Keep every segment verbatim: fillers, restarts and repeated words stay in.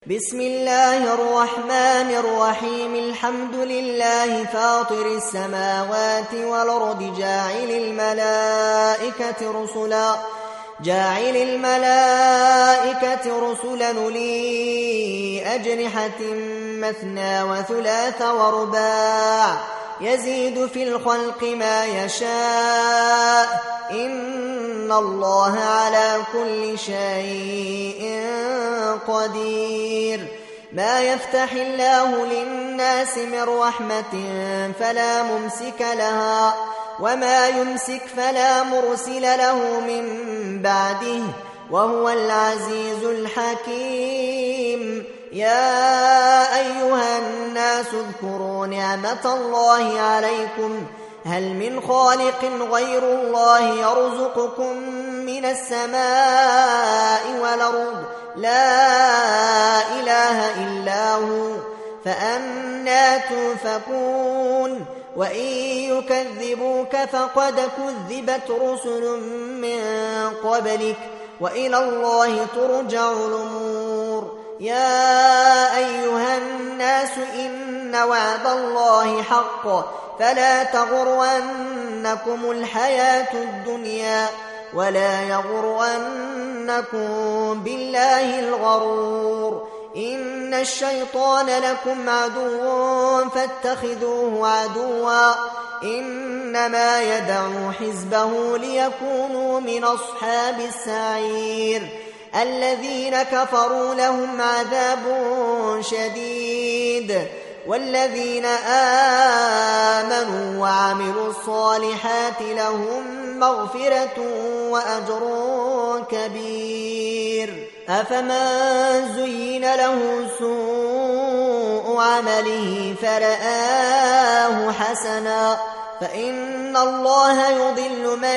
بسم الله الرحمن الرحيم الحمد لله فاطر السماوات والأرض جاعل الملائكة رسلا جاعل الملائكة رسلا أولي أجنحة مثنى وثلاث ورباع يزيد في الخلق ما يشاء إن الله على كل شيء قدير. ما يفتح الله للناس من رحمة فلا ممسك لها وما يمسك فلا مرسل له من بعده وهو العزيز الحكيم. يا أيها الناس اذكروا نعمة الله عليكم هل من خالق غير الله يرزقكم من السماء والأرض لا إله إلا هو فأنى تؤفكون. وإن يكذبوك فقد كذبت رسل من قبلك وإلى الله ترجع الأمور. يا أيها الناس إن وعد الله حق فلا تغرنكم الحياة الدنيا ولا يغرنكم بالله الغرور. إن الشيطان لكم عدو فاتخذوه عدوا إنما يدعو حزبه ليكونوا من أصحاب السعير. الذين كفروا لهم عذاب شديد والذين آمنوا وعملوا الصالحات لهم مغفرة وأجر كبير. أفمن زين له سوء عمله فرآه حسنا فإن الله يضل من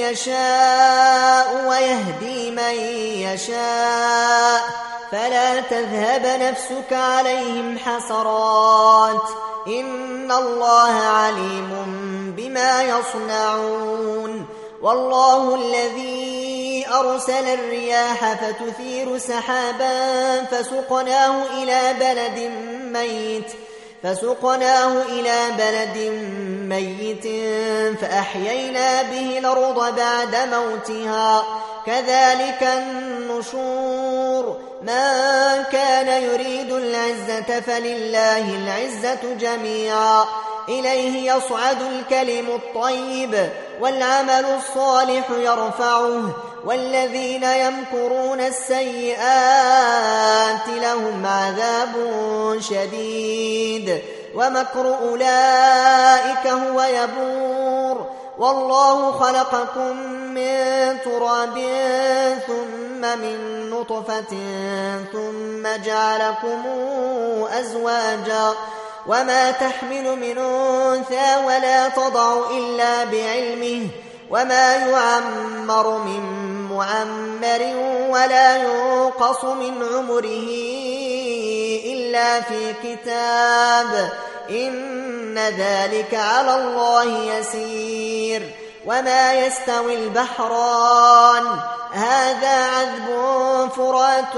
يشاء ويهدي من يشاء فلا تذهب نفسك عليهم حسرات إن الله عليم بما يصنعون. والله الذي أرسل الرياح فتثير سحابا فسقناه إلى بلد ميت فسقناه إلى بلد ميت فأحيينا به الأرض بعد موتها كذلك النشور. من كان يريد العزة فلله العزة جميعا إليه يصعد الكلم الطيب والعمل الصالح يرفعه والذين يمكرون السيئات لهم عذاب شديد ومكر أولئك هو يبور. والله خلقكم من تراب ثم من نطفة ثم جعلكم أزواجا وما تحمل من أنثى ولا تضع إلا بعلمه وما يعمر من معمر ولا ينقص من عمره إلا في كتاب إن ذلك على الله يسير. وما يستوي البحران هذا عذب فرات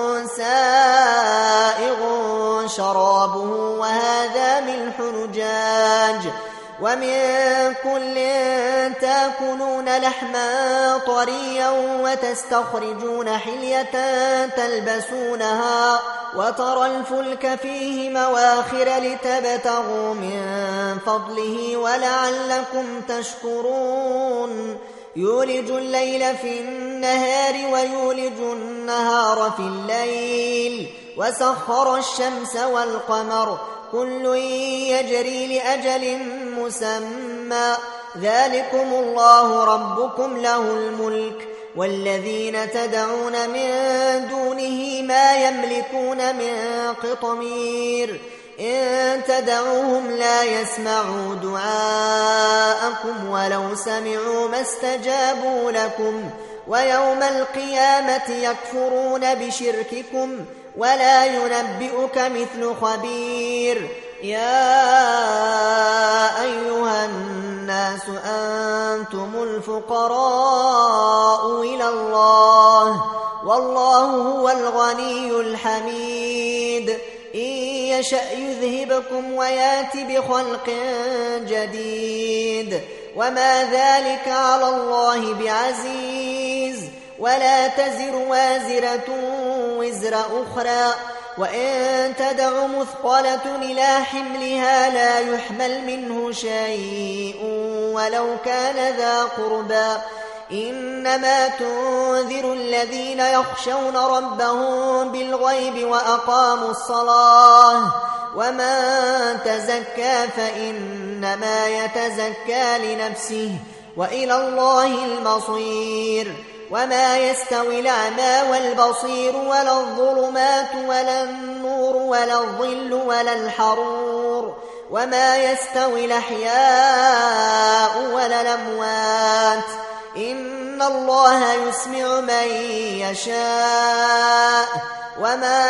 سائغ شرابه وهذا ملح نجاج ومن كل تأكلون لحما طريا وتستخرجون حلية تلبسونها وترى الفلك فيه مواخر لتبتغوا من فضله ولعلكم تشكرون. يولج الليل في النهار ويولج النهار في الليل وسخر الشمس والقمر كل يجري لأجل مسمى ذلكم الله ربكم له الملك والذين تدعون من دونه ما يملكون من قطمير إن تدعوهم لا يسمعوا دعاءكم ولو سمعوا ما استجابوا لكم ويوم القيامة يكفرون بشرككم ولا ينبئك مثل خبير. يا أيها الناس أنتم الفقراء إلى الله والله هو الغني الحميد. إن يشأ يذهبكم ويات بخلق جديد وما ذلك على الله بعزيز. ولا تزر وازرة وزر أخرى وإن تدع مثقلة إلى حملها لا يحمل منه شيء ولو كان ذا قربى. إنما تنذر الذين يخشون ربهم بالغيب وأقاموا الصلاة. ومن تزكى فإنما يتزكى لنفسه وإلى الله المصير. وما يستوي الأعمى والبصير ولا الظلمات ولا النور ولا الظل ولا الحرور. وما يستوي الأحياء ولا الأموات. إن الله يسمع من يشاء وما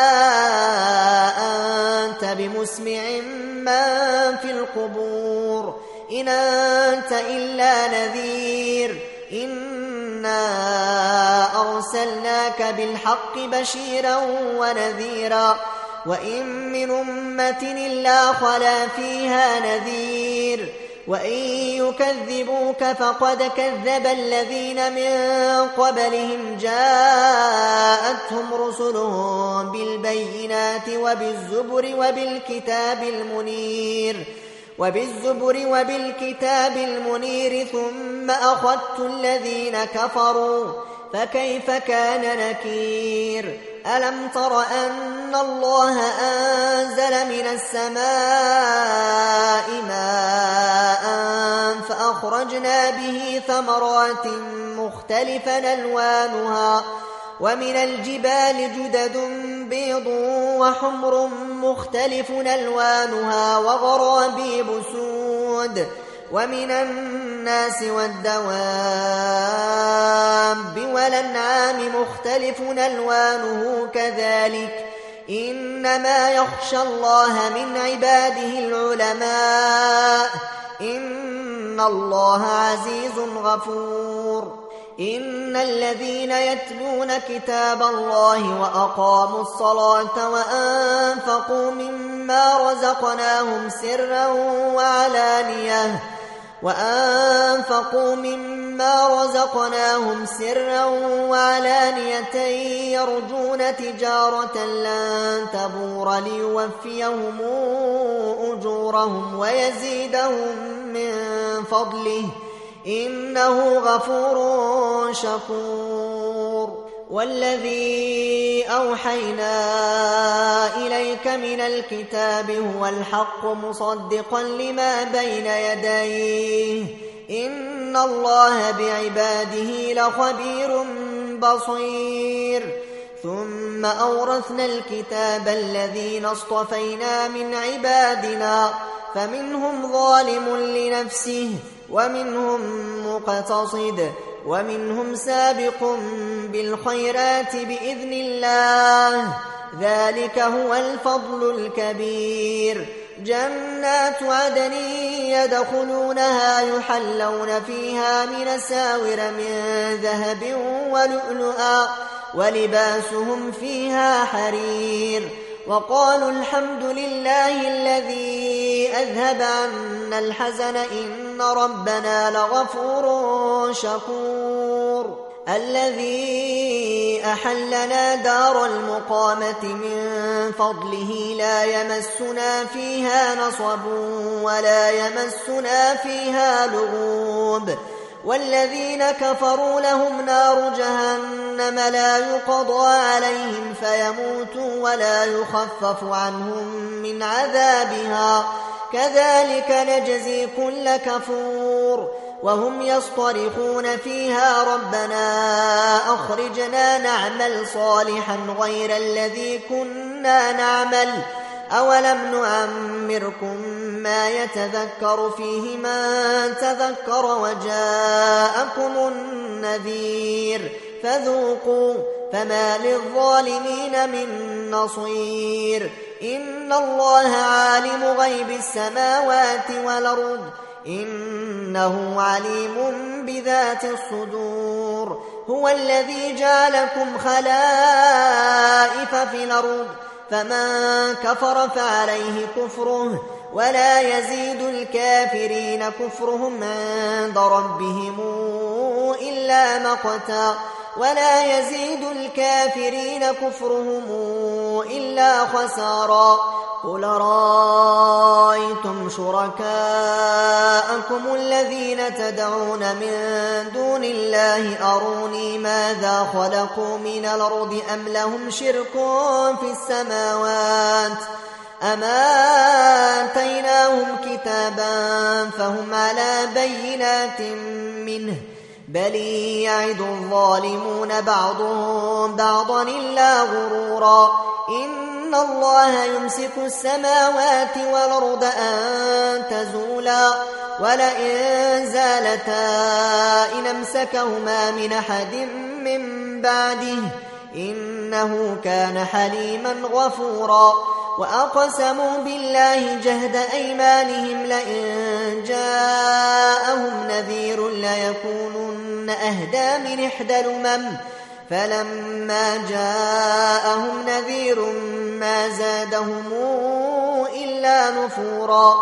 أنت بمسمع من في القبور إن أنت إلا نذير. إنا أرسلناك بالحق بشيرا ونذيرا وإن من أمة إلا خلا فيها نذير. وإن يكذبوك فقد كذب الذين من قبلهم جاءتهم رسلهم بالبينات وبالزبر وبالكتاب المنير وبالزبر وبالكتاب المنير ثم أخذت الذين كفروا فكيف كان نكير. ألم تر أن الله أنزل من السماء ماء فأخرجنا به ثمرات مختلفا ألوانها ومن الجبال جدد بيض وحمر مختلف ألوانها وغرابيب سود ومن الناس والدواب والأنعام مختلف ألوانه كذلك. إنما يخشى الله من عباده العلماء. إن الله عزيز غفور. إن الذين يتلون كتاب الله وأقاموا الصلاة وأنفقوا مما رزقناهم سرا وعلانية وأنفقوا مما رزقناهم سرا وعلانية يرجون تجارة لن تبور ليوفيهم أجورهم ويزيدهم من فضله إنه غفور شكور. والذي أوحينا إليك من الكتاب هو الحق مصدقا لما بين يديه. إن الله بعباده لخبير بصير. ثم أورثنا الكتاب الذين اصطفينا من عبادنا فمنهم ظالم لنفسه ومنهم مقتصد ومنهم سابق بالخيرات بإذن الله. ذلك هو الفضل الكبير. جنات عدن يدخلونها يحلون فيها من أساور من ذهب ولؤلؤا ولباسهم فيها حرير. وقالوا الحمد لله الذي أذهب عنا الحزن إن ربنا لغفور شكور. الذي أحلنا دار المقامة من فضله لا يمسنا فيها نصب ولا يمسنا فيها لغوب. والذين كفروا لهم نار جهنم لا يقضى عليهم فيموتوا ولا يخفف عنهم من عذابها كذلك نجزي كل كفور. وهم يصطرخون فيها ربنا أخرجنا نعمل صالحا غير الذي كنا نعمل أولم نعمركم ما يتذكر فيه من تذكر وجاءكم النذير فذوقوا فما للظالمين من نصير. إن الله عالم غيب السماوات والأرض إنه عليم بذات الصدور. هو الذي جعلكم خلائف في الأرض فمن كفر فعليه كفره ولا يزيد الكافرين كفرهم عند ربهم إلا مقتا ولا يزيد الكافرين كفرهم إلا خسارا قل رأيتم شركاءكم الذين تدعون من دون الله أروني ماذا خلقوا من الأرض أم لهم شرك في السماوات أما آتيناهم كتابا فهم على بينات منه بل يعد الظالمون بعضهم بعضا إلا غرورا إن الله يمسك السماوات والأرض أن تزولا ولئن زالتا إن أمسكهما من أحد من بعده إنه كان حليما غفورا وأقسموا بالله جهد أيمانهم لئن جاءهم نذير ليكونن أهدى من إحدى الأمم فلما جاءهم نذير ما زادهم إلا نفورا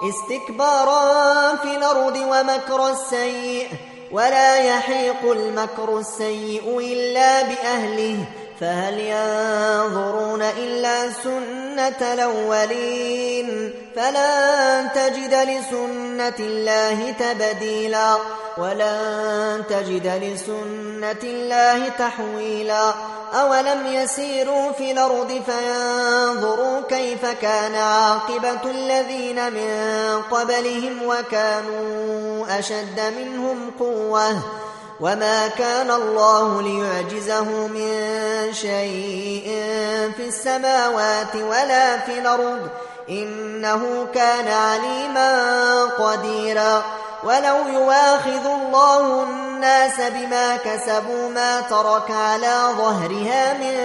استكبارا في الأرض ومكر السيء ولا يحيق المكر السيء إلا بأهله فهل ينظرون إلا سنة الأولين فلن تجد لسنة الله تبديلا ولن تجد لسنة الله تحويلا أولم يسيروا في الأرض فينظروا كيف كان عاقبة الذين من قبلهم وكانوا أشد منهم قوة وما كان الله ليعجزه من شيء في السماوات ولا في الأرض إنه كان عليما قديرا ولو يواخذ الله الناس بما كسبوا ما ترك على ظهرها من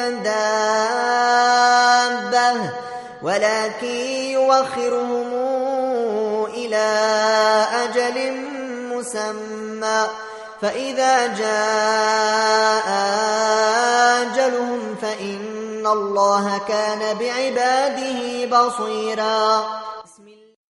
دابة ولكن يوخرهم إلى أجل مسمى فإذا جاء أجلهم فإن الله كان بعباده بصيرا